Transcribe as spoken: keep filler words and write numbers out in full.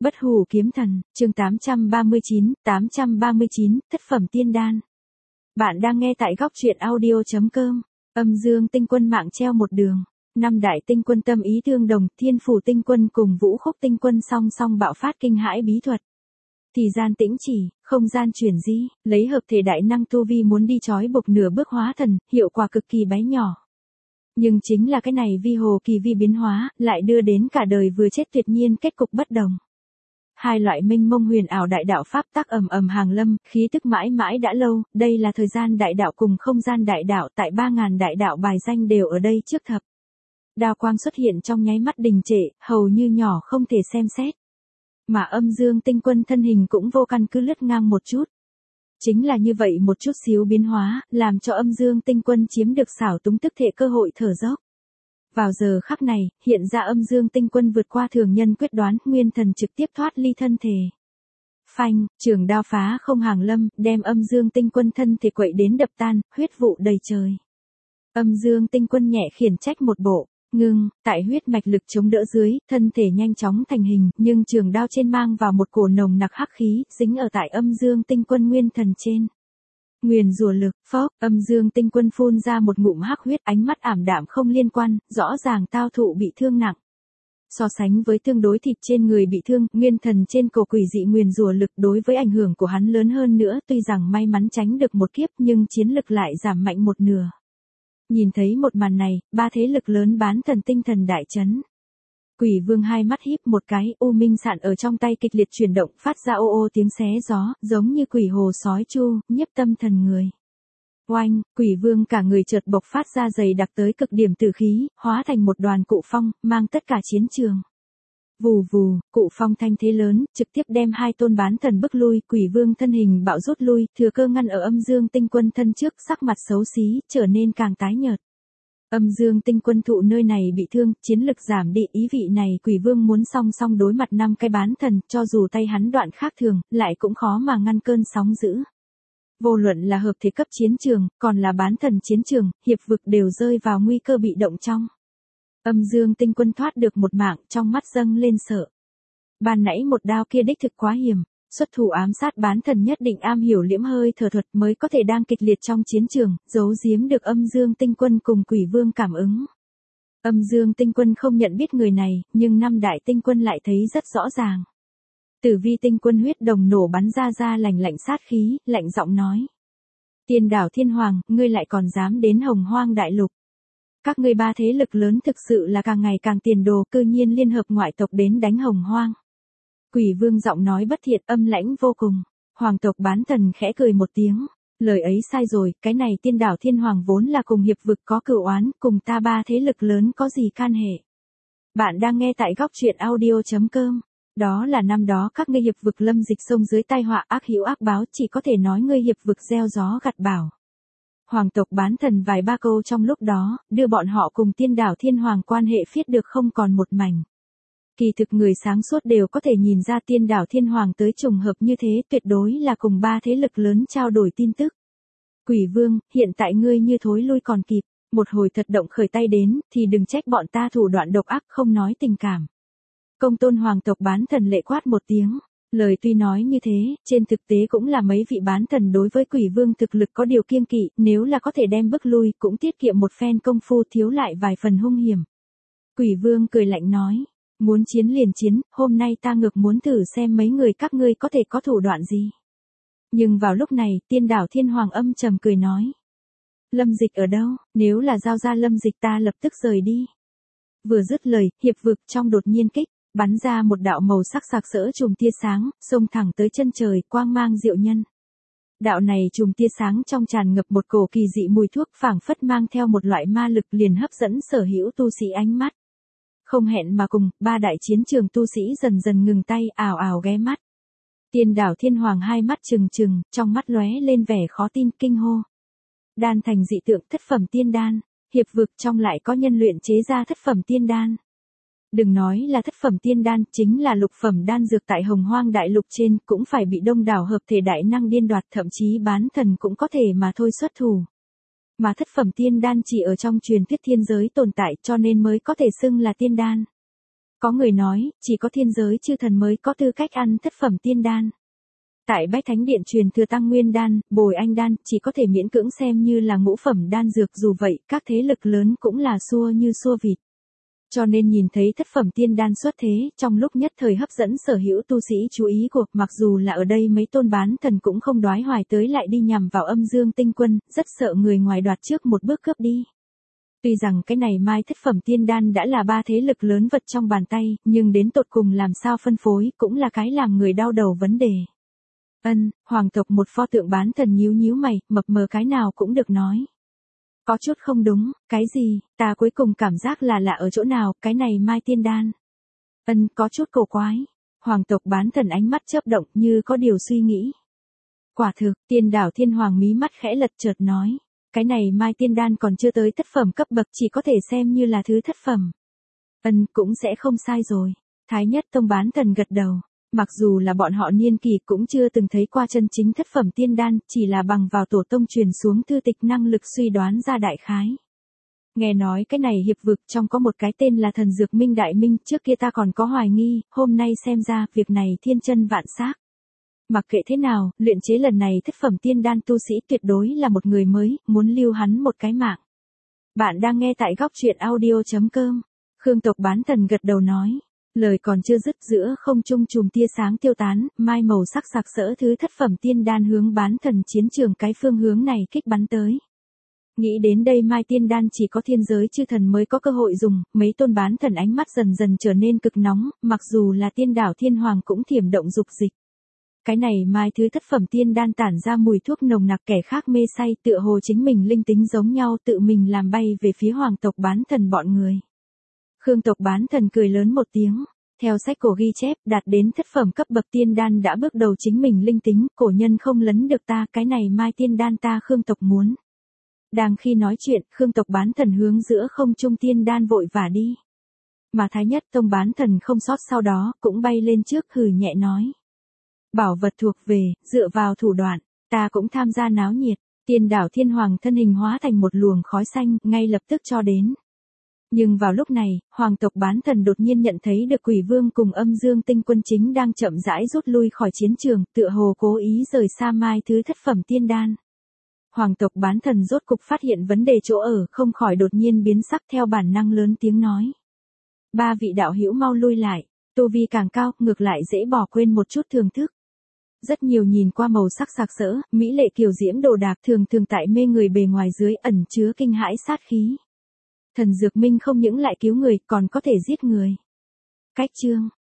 Bất hủ kiếm thần, chương tám trăm ba mươi chín, tám trăm ba mươi chín, thất phẩm tiên đan. Bạn đang nghe tại góc truyện audio.com, âm dương tinh quân mạng treo một đường. Năm đại tinh quân tâm ý tương đồng, thiên phủ tinh quân cùng vũ khúc tinh quân song song bạo phát kinh hãi bí thuật. Thì gian tĩnh chỉ, không gian chuyển di, lấy hợp thể đại năng tu vi muốn đi chói buộc nửa bước hóa thần, hiệu quả cực kỳ bé nhỏ. Nhưng chính là cái này vi hồ kỳ vi biến hóa, lại đưa đến cả đời vừa chết tuyệt nhiên kết cục bất đồng. Hai loại minh mông huyền ảo đại đạo pháp tắc ầm ầm hàng lâm, khí tức mãi mãi đã lâu, đây là thời gian đại đạo cùng không gian đại đạo, tại ba ngàn đại đạo bài danh đều ở đây trước thập. Đao quang xuất hiện trong nháy mắt đình trệ, hầu như nhỏ không thể xem xét. Mà âm dương tinh quân thân hình cũng vô căn cứ lướt ngang một chút. Chính là như vậy một chút xíu biến hóa, làm cho âm dương tinh quân chiếm được xảo túng tức thể cơ hội thở dốc. Vào giờ khắc này, hiện ra âm dương tinh quân vượt qua thường nhân quyết đoán, nguyên thần trực tiếp thoát ly thân thể. Phanh, trường đao phá không hàng lâm, đem âm dương tinh quân thân thể quậy đến đập tan, huyết vụ đầy trời. Âm dương tinh quân nhẹ khiển trách một bộ, ngưng, tại huyết mạch lực chống đỡ dưới, thân thể nhanh chóng thành hình, nhưng trường đao trên mang vào một cổ nồng nặc hắc khí, dính ở tại âm dương tinh quân nguyên thần trên. Nguyền rủa lực, phốc, âm dương tinh quân phun ra một ngụm hắc huyết, ánh mắt ảm đạm không liên quan, rõ ràng tao thụ bị thương nặng. So sánh với tương đối thịt trên người bị thương, nguyên thần trên cổ quỷ dị nguyền rủa lực đối với ảnh hưởng của hắn lớn hơn nữa, tuy rằng may mắn tránh được một kiếp nhưng chiến lực lại giảm mạnh một nửa. Nhìn thấy một màn này, ba thế lực lớn bán thần tinh thần đại chấn. Quỷ vương hai mắt híp một cái, u minh sạn ở trong tay kịch liệt chuyển động, phát ra ô ô tiếng xé gió, giống như quỷ hồ sói chu, nhiếp tâm thần người. Oanh, quỷ vương cả người chợt bộc phát ra dày đặc tới cực điểm tử khí, hóa thành một đoàn cụ phong, mang tất cả chiến trường. Vù vù, cụ phong thanh thế lớn, trực tiếp đem hai tôn bán thần bức lui, quỷ vương thân hình bạo rút lui, thừa cơ ngăn ở âm dương tinh quân thân trước, sắc mặt xấu xí, trở nên càng tái nhợt. Âm dương tinh quân thụ nơi này bị thương, chiến lực giảm đi, ý vị này quỷ vương muốn song song đối mặt năm cái bán thần, cho dù tay hắn đoạn khác thường, lại cũng khó mà ngăn cơn sóng dữ. Vô luận là hợp thể cấp chiến trường, còn là bán thần chiến trường, hiệp vực đều rơi vào nguy cơ bị động trong. Âm dương tinh quân thoát được một mạng, trong mắt dâng lên sợ. Ban nãy một đao kia đích thực quá hiểm. Xuất thủ ám sát bán thần nhất định am hiểu liễm hơi thở thuật mới có thể đang kịch liệt trong chiến trường, giấu giếm được âm dương tinh quân cùng quỷ vương cảm ứng. Âm dương tinh quân không nhận biết người này, nhưng năm đại tinh quân lại thấy rất rõ ràng. Tử vi tinh quân huyết đồng nổ bắn ra ra lạnh lạnh sát khí, lạnh giọng nói. Tiên đảo thiên hoàng, ngươi lại còn dám đến hồng hoang đại lục. Các ngươi ba thế lực lớn thực sự là càng ngày càng tiền đồ, cư nhiên liên hợp ngoại tộc đến đánh hồng hoang. Quỷ vương giọng nói bất thiện, âm lãnh vô cùng. Hoàng tộc bán thần khẽ cười một tiếng. Lời ấy sai rồi, cái này tiên đảo thiên hoàng vốn là cùng hiệp vực có cửu oán, cùng ta ba thế lực lớn có gì can hệ. Bạn đang nghe tại góc truyện audio.com. Đó là năm đó các ngươi hiệp vực lâm dịch sông dưới tai họa ác hữu ác báo, chỉ có thể nói ngươi hiệp vực gieo gió gặt bão. Hoàng tộc bán thần vài ba câu trong lúc đó, đưa bọn họ cùng tiên đảo thiên hoàng quan hệ phiết được không còn một mảnh. Kỳ thực người sáng suốt đều có thể nhìn ra tiên đảo thiên hoàng tới trùng hợp như thế, tuyệt đối là cùng ba thế lực lớn trao đổi tin tức. Quỷ vương, hiện tại ngươi như thối lui còn kịp, một hồi thật động khởi tay đến, thì đừng trách bọn ta thủ đoạn độc ác không nói tình cảm. Công tôn hoàng tộc bán thần lệ quát một tiếng, lời tuy nói như thế, trên thực tế cũng là mấy vị bán thần đối với quỷ vương thực lực có điều kiêng kỵ, nếu là có thể đem bức lui, cũng tiết kiệm một phen công phu thiếu lại vài phần hung hiểm. Quỷ vương cười lạnh nói. Muốn chiến liền chiến, hôm nay ta ngược muốn thử xem mấy người các ngươi có thể có thủ đoạn gì. Nhưng vào lúc này, tiên đảo thiên hoàng âm trầm cười nói. Lâm dịch ở đâu, nếu là giao ra lâm dịch ta lập tức rời đi. Vừa dứt lời, hiệp vực trong đột nhiên kích, bắn ra một đạo màu sắc sặc sỡ chùm tia sáng, xông thẳng tới chân trời, quang mang diệu nhân. Đạo này chùm tia sáng trong tràn ngập một cổ kỳ dị mùi thuốc, phảng phất mang theo một loại ma lực liền hấp dẫn sở hữu tu sĩ ánh mắt. Không hẹn mà cùng, ba đại chiến trường tu sĩ dần dần ngừng tay, ào ào ghé mắt. Tiên đảo thiên hoàng hai mắt trừng trừng, trong mắt lóe lên vẻ khó tin, kinh hô. Đan thành dị tượng thất phẩm tiên đan, hiệp vực trong lại có nhân luyện chế ra thất phẩm tiên đan. Đừng nói là thất phẩm tiên đan, chính là lục phẩm đan dược tại hồng hoang đại lục trên, cũng phải bị đông đảo hợp thể đại năng điên đoạt, thậm chí bán thần cũng có thể mà thôi xuất thủ. Mà thất phẩm tiên đan chỉ ở trong truyền thuyết thiên giới tồn tại, cho nên mới có thể xưng là tiên đan. Có người nói, chỉ có thiên giới chư thần mới có tư cách ăn thất phẩm tiên đan. Tại Bách Thánh Điện truyền thừa Tăng Nguyên đan, Bồi Anh đan, chỉ có thể miễn cưỡng xem như là ngũ phẩm đan dược, dù vậy, các thế lực lớn cũng là xua như xua vịt. Cho nên nhìn thấy thất phẩm tiên đan xuất thế, trong lúc nhất thời hấp dẫn sở hữu tu sĩ chú ý của, mặc dù là ở đây mấy tôn bán thần cũng không đoái hoài tới lại đi nhằm vào Âm Dương Tinh Quân, rất sợ người ngoài đoạt trước một bước cướp đi. Tuy rằng cái này mai thất phẩm tiên đan đã là ba thế lực lớn vật trong bàn tay, nhưng đến tột cùng làm sao phân phối cũng là cái làm người đau đầu vấn đề. Ân, hoàng tộc một pho tượng bán thần nhíu nhíu mày, mập mờ cái nào cũng được nói. Có chút không đúng, cái gì, ta cuối cùng cảm giác là lạ ở chỗ nào, cái này mai tiên đan. Ân, có chút cổ quái. Hoàng tộc bán thần ánh mắt chớp động như có điều suy nghĩ. Quả thực, Tiên Đảo Thiên Hoàng mí mắt khẽ lật chợt nói. Cái này mai tiên đan còn chưa tới thất phẩm cấp bậc, chỉ có thể xem như là thứ thất phẩm. Ân, cũng sẽ không sai rồi. Thái Nhất Tông bán thần gật đầu. Mặc dù là bọn họ niên kỳ cũng chưa từng thấy qua chân chính thất phẩm tiên đan, chỉ là bằng vào tổ tông truyền xuống thư tịch năng lực suy đoán ra đại khái. Nghe nói cái này hiệp vực trong có một cái tên là thần dược Minh Đại Minh, trước kia ta còn có hoài nghi, hôm nay xem ra, việc này thiên chân vạn xác. Mặc kệ thế nào, luyện chế lần này thất phẩm tiên đan tu sĩ tuyệt đối là một người mới, muốn lưu hắn một cái mạng. Bạn đang nghe tại góc truyện audio.com. Khương tộc bán thần gật đầu nói. Lời còn chưa dứt giữa không trung chùm tia sáng tiêu tán, mai màu sắc sặc sỡ thứ thất phẩm tiên đan hướng bán thần chiến trường cái phương hướng này kích bắn tới. Nghĩ đến đây mai tiên đan chỉ có thiên giới chư thần mới có cơ hội dùng, mấy tôn bán thần ánh mắt dần dần trở nên cực nóng, mặc dù là Tiên Đảo Thiên Hoàng cũng thiểm động dục dịch. Cái này mai thứ thất phẩm tiên đan tản ra mùi thuốc nồng nặc, kẻ khác mê say tựa hồ chính mình linh tính giống nhau, tự mình làm bay về phía hoàng tộc bán thần bọn người. Khương tộc bán thần cười lớn một tiếng. Theo sách cổ ghi chép, đạt đến thất phẩm cấp bậc tiên đan đã bước đầu chính mình linh tính, cổ nhân không lấn được ta, cái này mai tiên đan ta Khương tộc muốn. Đang khi nói chuyện, Khương tộc bán thần hướng giữa không trung tiên đan vội vã đi. Mà Thái Nhất Tông bán thần không sót sau đó, cũng bay lên trước hừ nhẹ nói. Bảo vật thuộc về, dựa vào thủ đoạn, ta cũng tham gia náo nhiệt. Tiên Đảo Thiên Hoàng thân hình hóa thành một luồng khói xanh, ngay lập tức cho đến. Nhưng vào lúc này, hoàng tộc bán thần đột nhiên nhận thấy được Quỷ Vương cùng Âm Dương Tinh Quân chính đang chậm rãi rút lui khỏi chiến trường, tựa hồ cố ý rời xa mai thứ thất phẩm tiên đan. Hoàng tộc bán thần rốt cục phát hiện vấn đề chỗ ở, không khỏi đột nhiên biến sắc, theo bản năng lớn tiếng nói. Ba vị đạo hữu mau lui lại, tu vi càng cao, ngược lại dễ bỏ quên một chút thưởng thức. Rất nhiều nhìn qua màu sắc sặc sỡ, mỹ lệ kiều diễm đồ đạc thường thường tại mê người bề ngoài dưới ẩn chứa kinh hãi sát khí. Thần dược minh không những lại cứu người, còn có thể giết người. Cách chương